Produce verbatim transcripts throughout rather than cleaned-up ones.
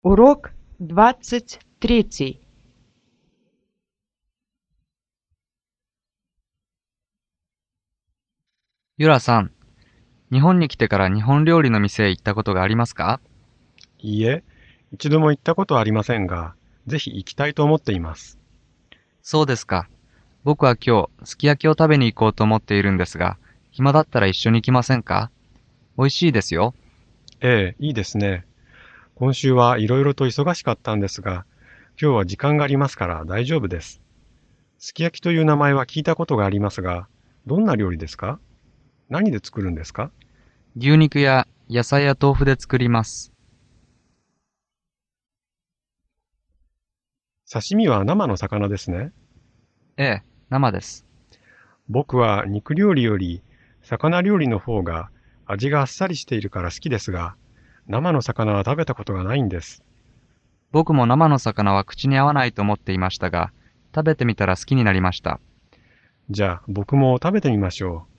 Урок двадцать третий. ゆらさん、日本に来てから日本料理の店へ行ったことがありますか？ いいえ、一度も行ったことはありませんが、ぜひ行きたいと思っています。 そうですか。僕は今日、すき焼きを食べに行こうと思っているんですが、暇だったら一緒に行きませんか？美味しいですよ。 ええ、いいですね。今週はいろいろと忙しかったんですが、今日は時間がありますから大丈夫です。すき焼きという名前は聞いたことがありますが、どんな料理ですか？何で作るんですか？ 牛肉や野菜や豆腐で作ります。 刺身は生の魚ですね。 ええ、生です。 僕は肉料理より魚料理の方が味があっさりしているから好きですが、生の魚は食べたことがないんです。 僕も生の魚は口に合わないと思っていましたが、食べてみたら好きになりました。 じゃあ僕も食べてみましょ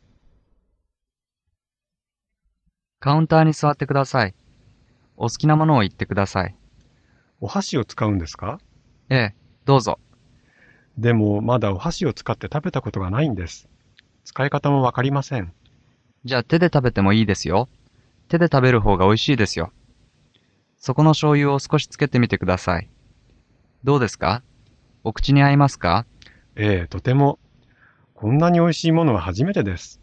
カウンターに座ってください。お好きなものを言ってください。 う。お箸を使うんですか？ ええ、どうぞ。 でもまだお箸を使って食べたことがないんです。使い方もわかりません。 じゃあ手で食べてもいいですよ。手で食べる方が美味しいですよ。そこの醤油を少しつけてみてください。どうですか？お口に合いますか？ ええ、とても。こんなに美味しいものは初めてです。